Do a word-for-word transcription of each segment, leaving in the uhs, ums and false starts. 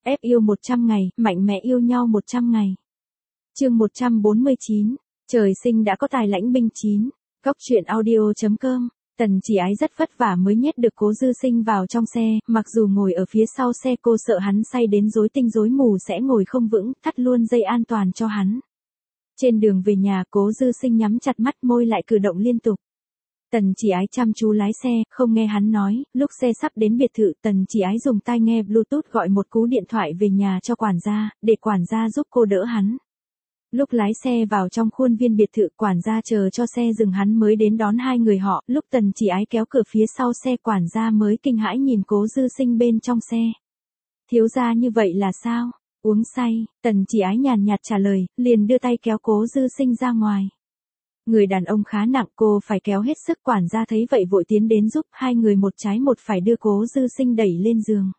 ép yêu một trăm ngày, mạnh mẽ yêu nhau một trăm ngày. Chương một trăm bốn mươi chín, trời sinh đã có tài lãnh binh chín. Góc truyện audio chấm com. Tần Chỉ Ái rất vất vả mới nhét được Cố Dư Sinh vào trong xe, mặc dù ngồi ở phía sau xe cô sợ hắn say đến rối tinh rối mù sẽ ngồi không vững, thắt luôn dây an toàn cho hắn. Trên đường về nhà, Cố Dư Sinh nhắm chặt mắt, môi lại cử động liên tục. Tần Chỉ Ái chăm chú lái xe, không nghe hắn nói. Lúc xe sắp đến biệt thự, Tần Chỉ Ái dùng tai nghe Bluetooth gọi một cú điện thoại về nhà cho quản gia, để quản gia giúp cô đỡ hắn. Lúc lái xe vào trong khuôn viên biệt thự, quản gia chờ cho xe dừng hắn mới đến đón hai người họ. Lúc Tần Chỉ Ái kéo cửa phía sau xe, quản gia mới kinh hãi nhìn Cố Dư Sinh bên trong xe. Thiếu gia như vậy là sao? Uống say, Tần Chỉ Ái nhàn nhạt trả lời, liền đưa tay kéo Cố Dư Sinh ra ngoài. Người đàn ông khá nặng, cô phải kéo hết sức. Quản gia thấy vậy vội tiến đến giúp, hai người một trái một phải đưa Cố Dư Sinh đẩy lên giường.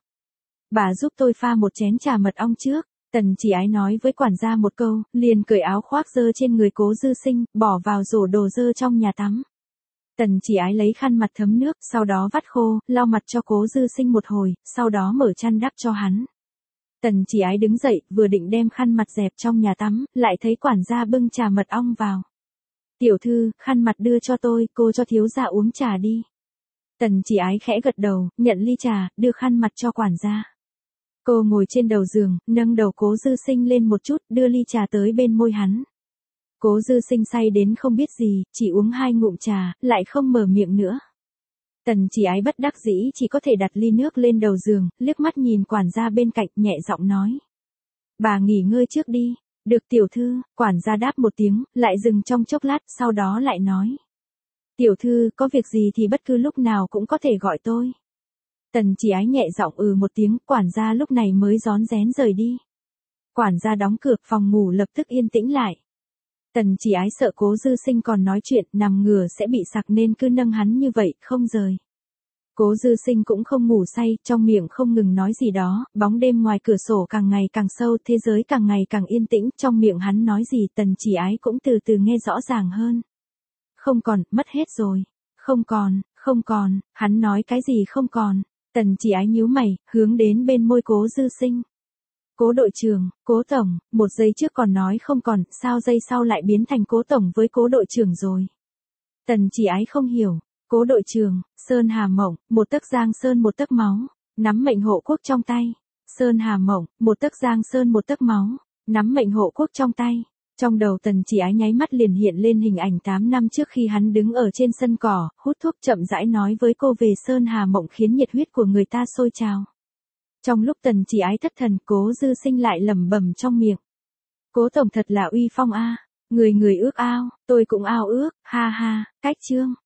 Bà giúp tôi pha một chén trà mật ong trước. Tần Chỉ Ái nói với quản gia một câu, liền cởi áo khoác dơ trên người Cố Dư Sinh, bỏ vào rổ đồ dơ trong nhà tắm. Tần Chỉ Ái lấy khăn mặt thấm nước, sau đó vắt khô, lau mặt cho Cố Dư Sinh một hồi, sau đó mở chăn đắp cho hắn. Tần Chỉ Ái đứng dậy, vừa định đem khăn mặt dẹp trong nhà tắm, lại thấy quản gia bưng trà mật ong vào. Tiểu thư, khăn mặt đưa cho tôi, cô cho thiếu gia uống trà đi. Tần Chỉ Ái khẽ gật đầu, nhận ly trà, đưa khăn mặt cho quản gia. Cô ngồi trên đầu giường, nâng đầu Cố Dư Sinh lên một chút, đưa ly trà tới bên môi hắn. Cố Dư Sinh say đến không biết gì, chỉ uống hai ngụm trà, lại không mở miệng nữa. Tần Chỉ Ái bất đắc dĩ chỉ có thể đặt ly nước lên đầu giường, liếc mắt nhìn quản gia bên cạnh, nhẹ giọng nói. Bà nghỉ ngơi trước đi. Được tiểu thư, quản gia đáp một tiếng, lại dừng trong chốc lát, sau đó lại nói. Tiểu thư, có việc gì thì bất cứ lúc nào cũng có thể gọi tôi. Tần Chỉ Ái nhẹ giọng ừ một tiếng, quản gia lúc này mới rón rén rời đi. Quản gia đóng cửa, phòng ngủ lập tức yên tĩnh lại. Tần Chỉ Ái sợ Cố Dư Sinh còn nói chuyện, nằm ngửa sẽ bị sặc nên cứ nâng hắn như vậy, không rời. Cố Dư Sinh cũng không ngủ say, trong miệng không ngừng nói gì đó, bóng đêm ngoài cửa sổ càng ngày càng sâu, thế giới càng ngày càng yên tĩnh, trong miệng hắn nói gì Tần Chỉ Ái cũng từ từ nghe rõ ràng hơn. Không còn, mất hết rồi. Không còn, không còn, hắn nói cái gì không còn. Tần Chỉ Ái nhíu mày, hướng đến bên môi Cố Dư Sinh. Cố đội trưởng, Cố tổng, một giây trước còn nói không còn, sao giây sau lại biến thành Cố tổng với Cố đội trưởng rồi. Tần Chỉ Ái không hiểu. Cố đội trưởng, Sơn Hà Mộng, một tấc giang sơn một tấc máu, nắm mệnh hộ quốc trong tay. Sơn Hà Mộng, một tấc giang sơn một tấc máu, nắm mệnh hộ quốc trong tay. Trong đầu Tần Chỉ Ái nháy mắt liền hiện lên hình ảnh tám năm trước khi hắn đứng ở trên sân cỏ, hút thuốc chậm rãi nói với cô về Sơn Hà Mộng khiến nhiệt huyết của người ta sôi trào. Trong lúc Tần Chỉ Ái thất thần, Cố Dư Sinh lại lẩm bẩm trong miệng. Cố tổng thật là uy phong a, người người ước ao, tôi cũng ao ước, ha ha, cách chương.